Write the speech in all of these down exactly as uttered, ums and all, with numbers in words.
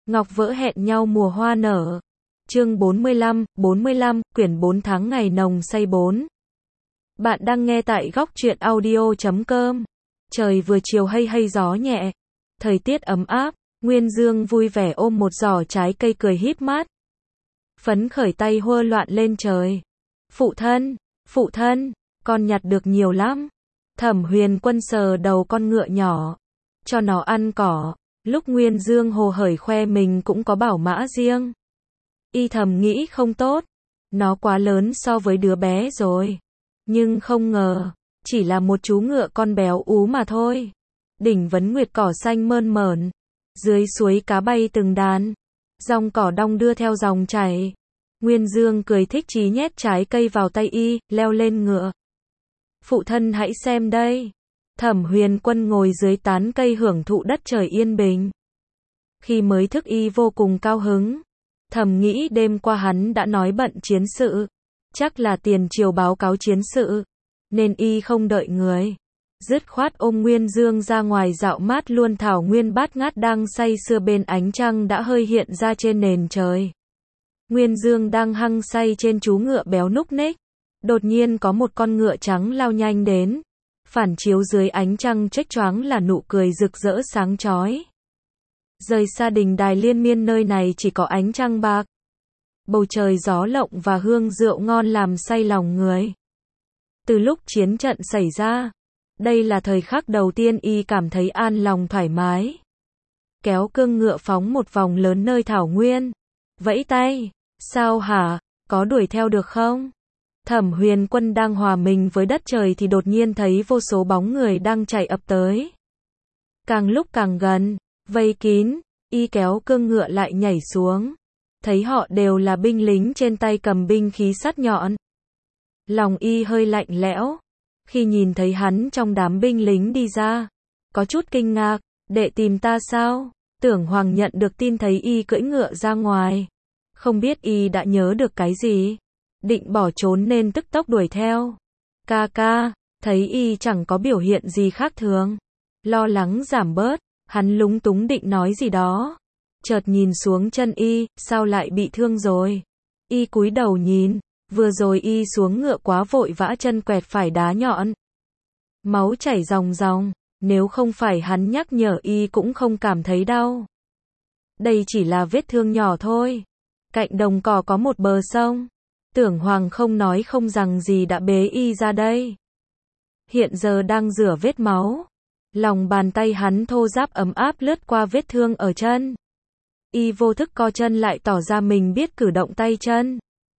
Ngọc vỡ hẹn nhau mùa hoa nở. Chương bốn mươi lăm, bốn mươi lăm, quyển bốn tháng ngày nồng say bốn. Bạn đang nghe tại góc truyện audio chấm com. Trời vừa chiều hay hay gió nhẹ. Thời tiết ấm áp, Nguyên Dương vui vẻ ôm một giỏ trái cây cười híp mắt. Phấn khởi tay hơ loạn lên trời. Phụ thân, phụ thân, con nhặt được nhiều lắm. Thẩm Huyền Quân sờ đầu con ngựa nhỏ, cho nó ăn cỏ. Lúc Nguyên Dương hồ hởi khoe mình cũng có bảo mã riêng. Y thầm nghĩ không tốt, nó quá lớn so với đứa bé rồi. Nhưng không ngờ, chỉ là một chú ngựa con béo ú mà thôi. Đỉnh vấn nguyệt cỏ xanh mơn mởn, dưới suối cá bay từng đàn, dòng cỏ đong đưa theo dòng chảy. Nguyên Dương cười thích chí nhét trái cây vào tay y, leo lên ngựa. Phụ thân hãy xem đây. Thẩm Huyền Quân ngồi dưới tán cây hưởng thụ đất trời yên bình. Khi mới thức y vô cùng cao hứng. Thầm nghĩ đêm qua hắn đã nói bận chiến sự. Chắc là tiền triều báo cáo chiến sự. Nên y không đợi người. Dứt khoát ôm Nguyên Dương ra ngoài dạo mát luôn. Thảo Nguyên bát ngát đang say sưa bên ánh trăng đã hơi hiện ra trên nền trời. Nguyên Dương đang hăng say trên chú ngựa béo núc ních. Đột nhiên có một con ngựa trắng lao nhanh đến. Phản chiếu dưới ánh trăng chếch choáng là nụ cười rực rỡ sáng chói. Rời xa đình đài liên miên nơi này chỉ có ánh trăng bạc. Bầu trời gió lộng và hương rượu ngon làm say lòng người. Từ lúc chiến trận xảy ra, đây là thời khắc đầu tiên y cảm thấy an lòng thoải mái. Kéo cương ngựa phóng một vòng lớn nơi thảo nguyên. Vẫy tay, sao hả, có đuổi theo được không? Thẩm Huyền Quân đang hòa mình với đất trời thì đột nhiên thấy vô số bóng người đang chạy ập tới. Càng lúc càng gần, vây kín, y kéo cương ngựa lại nhảy xuống. Thấy họ đều là binh lính trên tay cầm binh khí sắt nhọn. Lòng y hơi lạnh lẽo. Khi nhìn thấy hắn trong đám binh lính đi ra, có chút kinh ngạc, đệ tìm ta sao? Tưởng Hoàng nhận được tin thấy y cưỡi ngựa ra ngoài. Không biết y đã nhớ được cái gì. Định bỏ trốn nên tức tốc đuổi theo. Ca ca, thấy y chẳng có biểu hiện gì khác thường. Lo lắng giảm bớt, hắn lúng túng định nói gì đó. Chợt nhìn xuống chân y, sao lại bị thương rồi? Y cúi đầu nhìn, vừa rồi y xuống ngựa quá vội vã chân quẹt phải đá nhọn. Máu chảy ròng ròng, nếu không phải hắn nhắc nhở y cũng không cảm thấy đau. Đây chỉ là vết thương nhỏ thôi. Cạnh đồng cỏ có một bờ sông. Tưởng Hoàng không nói không rằng gì đã bế y ra đây. Hiện giờ đang rửa vết máu. Lòng bàn tay hắn thô ráp ấm áp lướt qua vết thương ở chân. Y vô thức co chân lại tỏ ra mình biết cử động tay chân.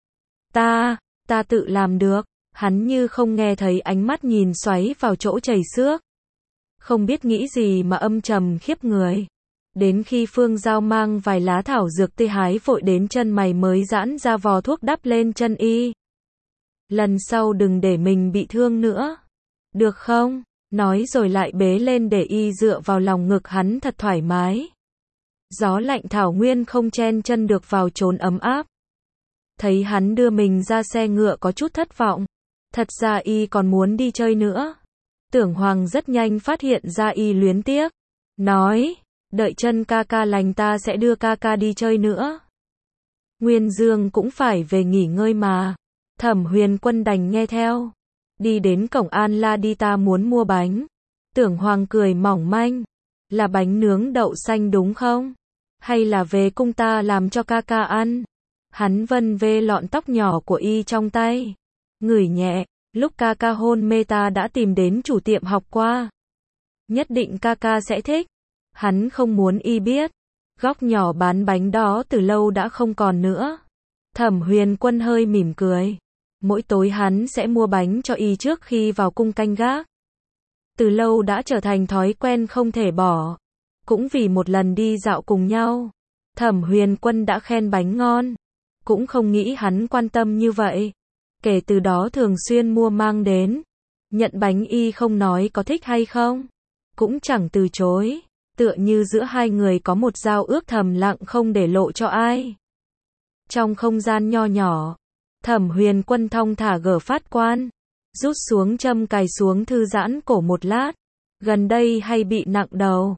Ta, ta tự làm được. Hắn như không nghe thấy ánh mắt nhìn xoáy vào chỗ chảy xước. Không biết nghĩ gì mà âm trầm khiếp người. Đến khi Phương Giao mang vài lá thảo dược tê hái vội đến chân mày mới giãn ra vò thuốc đắp lên chân y. Lần sau đừng để mình bị thương nữa. Được không? Nói rồi lại bế lên để y dựa vào lòng ngực hắn thật thoải mái. Gió lạnh thảo nguyên không chen chân được vào chốn ấm áp. Thấy hắn đưa mình ra xe ngựa có chút thất vọng. Thật ra y còn muốn đi chơi nữa. Tưởng Hoàng rất nhanh phát hiện ra y luyến tiếc. Nói, đợi chân ca ca lành ta sẽ đưa ca ca đi chơi nữa. Nguyên Dương cũng phải về nghỉ ngơi mà. Thẩm Huyền Quân đành nghe theo. Đi đến cổng An La đi ta muốn mua bánh. Tưởng Hoàng cười mỏng manh. Là bánh nướng đậu xanh đúng không? Hay là về cung ta làm cho ca ca ăn? Hắn vân vê lọn tóc nhỏ của y trong tay. Ngửi nhẹ, lúc ca ca hôn mê ta đã tìm đến chủ tiệm học qua. Nhất định ca ca sẽ thích. Hắn không muốn y biết. Góc nhỏ bán bánh đó từ lâu đã không còn nữa. Thẩm Huyền Quân hơi mỉm cười. Mỗi tối hắn sẽ mua bánh cho y trước khi vào cung canh gác. Từ lâu đã trở thành thói quen không thể bỏ. Cũng vì một lần đi dạo cùng nhau. Thẩm Huyền Quân đã khen bánh ngon. Cũng không nghĩ hắn quan tâm như vậy. Kể từ đó thường xuyên mua mang đến. Nhận bánh y không nói có thích hay không. Cũng chẳng từ chối. Tựa như giữa hai người có một giao ước thầm lặng không để lộ cho ai. Trong không gian nho nhỏ, Thẩm Huyền Quân thong thả gỡ phát quan, rút xuống châm cài xuống thư giãn cổ một lát. Gần đây hay bị nặng đầu.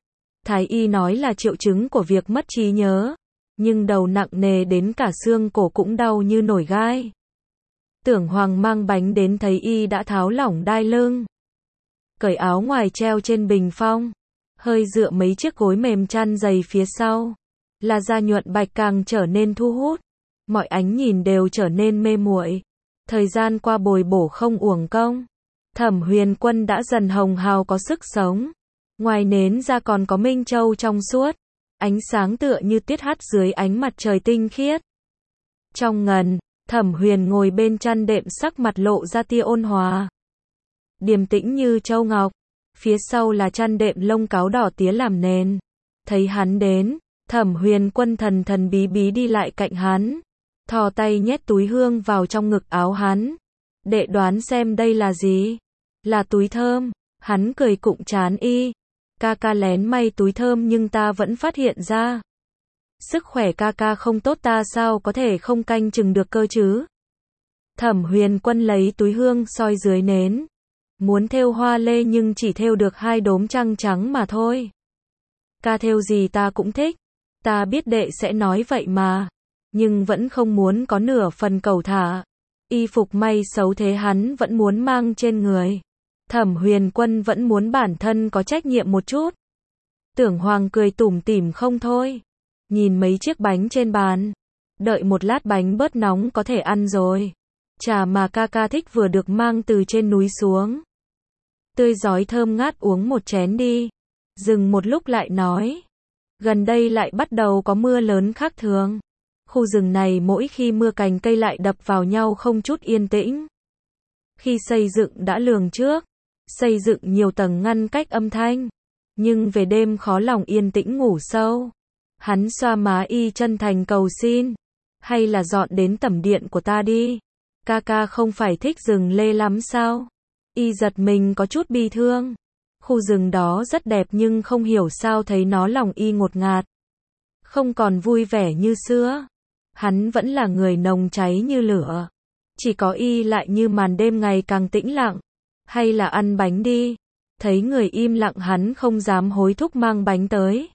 Thái y nói là triệu chứng của việc mất trí nhớ, nhưng đầu nặng nề đến cả xương cổ cũng đau như nổi gai. Tưởng Hoàng mang bánh đến thấy y đã tháo lỏng đai lưng, cởi áo ngoài treo trên bình phong, hơi dựa mấy chiếc gối mềm chăn dày phía sau, là da nhuận bạch càng trở nên thu hút, mọi ánh nhìn đều trở nên mê muội. Thời gian qua bồi bổ không uổng công, Thẩm Huyền Quân đã dần hồng hào có sức sống. Ngoài nến ra còn có minh châu trong suốt, ánh sáng tựa như tiết hát dưới ánh mặt trời tinh khiết. Trong ngần, Thẩm Huyền ngồi bên chăn đệm, sắc mặt lộ ra tia ôn hòa, điềm tĩnh như châu ngọc. Phía sau là chăn đệm lông cáo đỏ tía làm nền. Thấy hắn đến, Thẩm Huyền Quân thần thần bí bí đi lại cạnh hắn, thò tay nhét túi hương vào trong ngực áo hắn. Đệ đoán xem đây là gì? Là túi thơm. Hắn cười cụng chán y. Ca ca lén may túi thơm nhưng ta vẫn phát hiện ra. Sức khỏe ca ca không tốt, ta sao có thể không canh chừng được cơ chứ? Thẩm Huyền Quân lấy túi hương soi dưới nến. Muốn thêu hoa lê nhưng chỉ thêu được hai đốm trăng trắng mà thôi. Ca thêu gì ta cũng thích. Ta biết đệ sẽ nói vậy mà. Nhưng vẫn không muốn có nửa phần cẩu thả. Y phục may xấu thế hắn vẫn muốn mang trên người. Thẩm Huyền Quân vẫn muốn bản thân có trách nhiệm một chút. Tưởng Hoàng cười tủm tỉm không thôi. Nhìn mấy chiếc bánh trên bàn. Đợi một lát bánh bớt nóng có thể ăn rồi. Trà mà ca ca thích vừa được mang từ trên núi xuống. Tươi rói thơm ngát, uống một chén đi. Dừng một lúc lại nói. Gần đây lại bắt đầu có mưa lớn khác thường. Khu rừng này mỗi khi mưa cành cây lại đập vào nhau không chút yên tĩnh. Khi xây dựng đã lường trước. Xây dựng nhiều tầng ngăn cách âm thanh. Nhưng về đêm khó lòng yên tĩnh ngủ sâu. Hắn xoa má y chân thành cầu xin. Hay là dọn đến tẩm điện của ta đi. Ca ca không phải thích rừng lê lắm sao? Y giật mình có chút bi thương. Khu rừng đó rất đẹp nhưng không hiểu sao thấy nó lòng y ngột ngạt. Không còn vui vẻ như xưa. Hắn vẫn là người nồng cháy như lửa. Chỉ có y lại như màn đêm ngày càng tĩnh lặng. Hay là ăn bánh đi. Thấy người im lặng hắn không dám hối thúc mang bánh tới.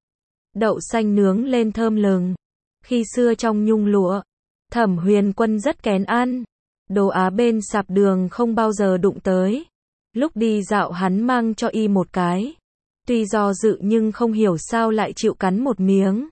Đậu xanh nướng lên thơm lừng. Khi xưa trong nhung lụa, Thẩm Huyền Quân rất kén ăn. Đồ Á bên sạp đường không bao giờ đụng tới. Lúc đi dạo hắn mang cho y một cái. Tuy do dự nhưng không hiểu sao lại chịu cắn một miếng.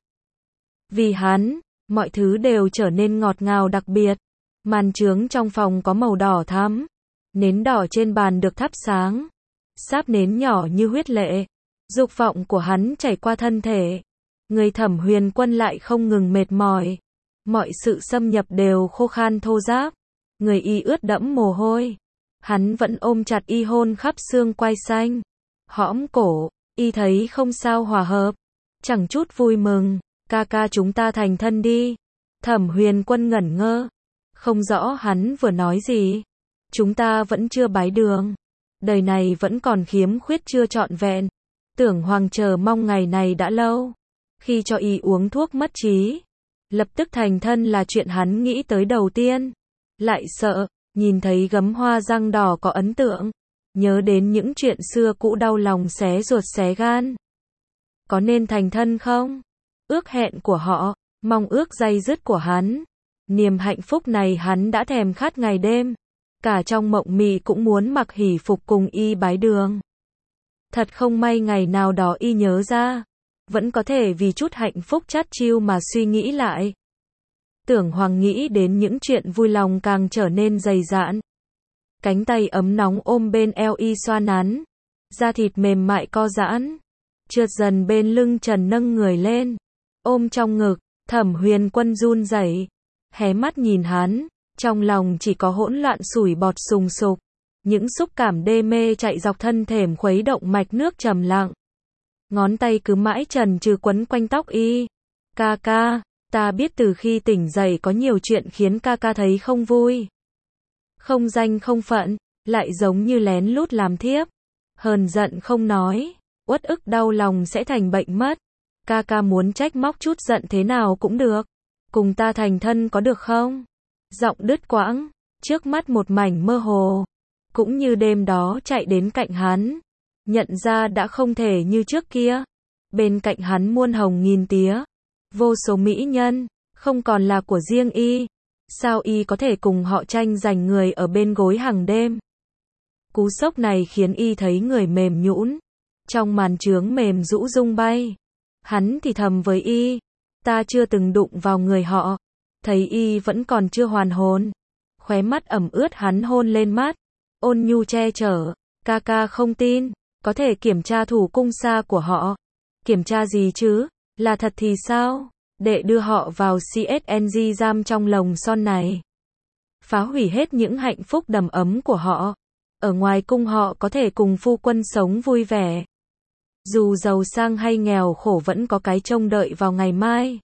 Vì hắn, mọi thứ đều trở nên ngọt ngào đặc biệt. Màn chướng trong phòng có màu đỏ thắm. Nến đỏ trên bàn được thắp sáng. Sáp nến nhỏ như huyết lệ. Dục vọng của hắn chảy qua thân thể. Người Thẩm Huyền Quân lại không ngừng mệt mỏi. Mọi sự xâm nhập đều khô khan thô ráp. Người y ướt đẫm mồ hôi. Hắn vẫn ôm chặt y hôn khắp xương quai xanh. Hõm cổ, y thấy không sao hòa hợp. Chẳng chút vui mừng. Ca ca chúng ta thành thân đi. Thẩm Huyền Quân ngẩn ngơ. Không rõ hắn vừa nói gì. Chúng ta vẫn chưa bái đường. Đời này vẫn còn khiếm khuyết chưa trọn vẹn. Tưởng Hoàng chờ mong ngày này đã lâu. Khi cho y uống thuốc mất trí. Lập tức thành thân là chuyện hắn nghĩ tới đầu tiên. Lại sợ, nhìn thấy gấm hoa răng đỏ có ấn tượng. Nhớ đến những chuyện xưa cũ đau lòng xé ruột xé gan. Có nên thành thân không? Ước hẹn của họ, mong ước day dứt của hắn. Niềm hạnh phúc này hắn đã thèm khát ngày đêm. Cả trong mộng mị cũng muốn mặc hỷ phục cùng y bái đường. Thật không may ngày nào đó y nhớ ra. Vẫn có thể vì chút hạnh phúc chát chiu mà suy nghĩ lại. Tưởng Hoàng nghĩ đến những chuyện vui lòng càng trở nên dày dạn. Cánh tay ấm nóng ôm bên eo y xoa nắn. Da thịt mềm mại co giãn. Trượt dần bên lưng trần nâng người lên. Ôm trong ngực, Thẩm Huyền Quân run rẩy, hé mắt nhìn hắn. Trong lòng chỉ có hỗn loạn sủi bọt sùng sục. Những xúc cảm đê mê chạy dọc thân thềm khuấy động mạch nước trầm lặng. Ngón tay cứ mãi trần trừ quấn quanh tóc y. Ca ca, ta biết từ khi tỉnh dậy có nhiều chuyện khiến ca ca thấy không vui. Không danh không phận, lại giống như lén lút làm thiếp. Hờn giận không nói, uất ức đau lòng sẽ thành bệnh mất. Ca ca muốn trách móc chút giận thế nào cũng được. Cùng ta thành thân có được không? Giọng đứt quãng, trước mắt một mảnh mơ hồ. Cũng như đêm đó chạy đến cạnh hắn. Nhận ra đã không thể như trước kia. Bên cạnh hắn muôn hồng nghìn tía, vô số mỹ nhân, không còn là của riêng y. Sao y có thể cùng họ tranh giành người ở bên gối hàng đêm? Cú sốc này khiến y thấy người mềm nhũn, trong màn trướng mềm rũ rung bay. Hắn thì thầm với y, ta chưa từng đụng vào người họ. Thấy y vẫn còn chưa hoàn hồn, khóe mắt ẩm ướt hắn hôn lên mắt, ôn nhu che chở, ca ca không tin, có thể kiểm tra thủ cung xa của họ. Kiểm tra gì chứ, là thật thì sao? Đệ đưa họ vào xê ét en giê giam trong lồng son này, phá hủy hết những hạnh phúc đầm ấm của họ. Ở ngoài cung họ có thể cùng phu quân sống vui vẻ. Dù giàu sang hay nghèo khổ vẫn có cái trông đợi vào ngày mai.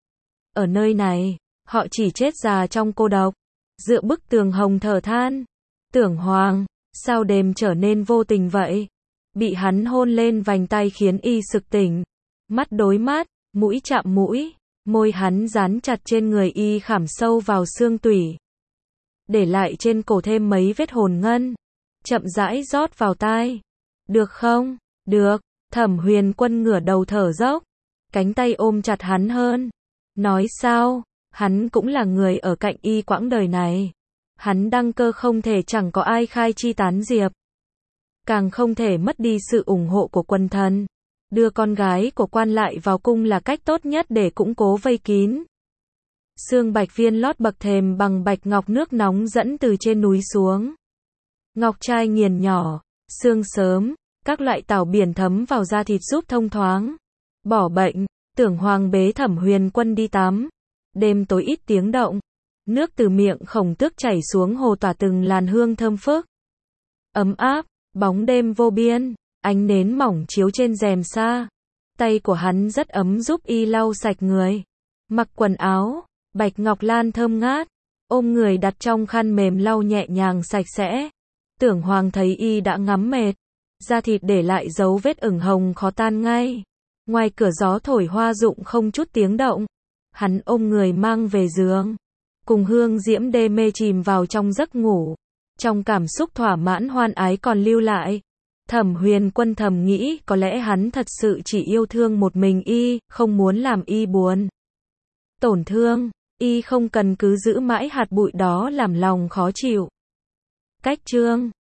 Ở nơi này, họ chỉ chết già trong cô độc, dựa bức tường hồng thở than. Tưởng Hoàng, sao đêm trở nên vô tình vậy? Bị hắn hôn lên vành tay khiến y sực tỉnh. Mắt đối mắt, mũi chạm mũi, môi hắn dán chặt trên người y khảm sâu vào xương tủy, để lại trên cổ thêm mấy vết hồn ngân. Chậm rãi rót vào tai. Được không? Được. Thẩm Huyền Quân ngửa đầu thở dốc, cánh tay ôm chặt hắn hơn. Nói sao? Hắn cũng là người ở cạnh y quãng đời này. Hắn đăng cơ không thể chẳng có ai khai chi tán diệp, càng không thể mất đi sự ủng hộ của quần thần. Đưa con gái của quan lại vào cung là cách tốt nhất để củng cố vây kín. Xương bạch viên lót bậc thềm bằng bạch ngọc, nước nóng dẫn từ trên núi xuống. Ngọc trai nghiền nhỏ, sương sớm, các loại tảo biển thấm vào da thịt giúp thông thoáng. Bỏ bệnh, Tưởng Hoàng bế Thẩm Huyền Quân đi tắm. Đêm tối ít tiếng động, nước từ miệng khổng tước chảy xuống hồ tỏa từng làn hương thơm phức. Ấm áp, bóng đêm vô biên, ánh nến mỏng chiếu trên rèm sa. Tay của hắn rất ấm giúp y lau sạch người. Mặc quần áo, bạch ngọc lan thơm ngát, ôm người đặt trong khăn mềm lau nhẹ nhàng sạch sẽ. Tưởng Hoàng thấy y đã ngắm mệt, da thịt để lại dấu vết ửng hồng khó tan ngay. Ngoài cửa gió thổi hoa rụng không chút tiếng động. Hắn ôm người mang về giường, cùng hương diễm đê mê chìm vào trong giấc ngủ. Trong cảm xúc thỏa mãn hoan ái còn lưu lại, Thẩm Huyền Quân thầm nghĩ có lẽ hắn thật sự chỉ yêu thương một mình y, không muốn làm y buồn, tổn thương. Y không cần cứ giữ mãi hạt bụi đó làm lòng khó chịu. Cách chương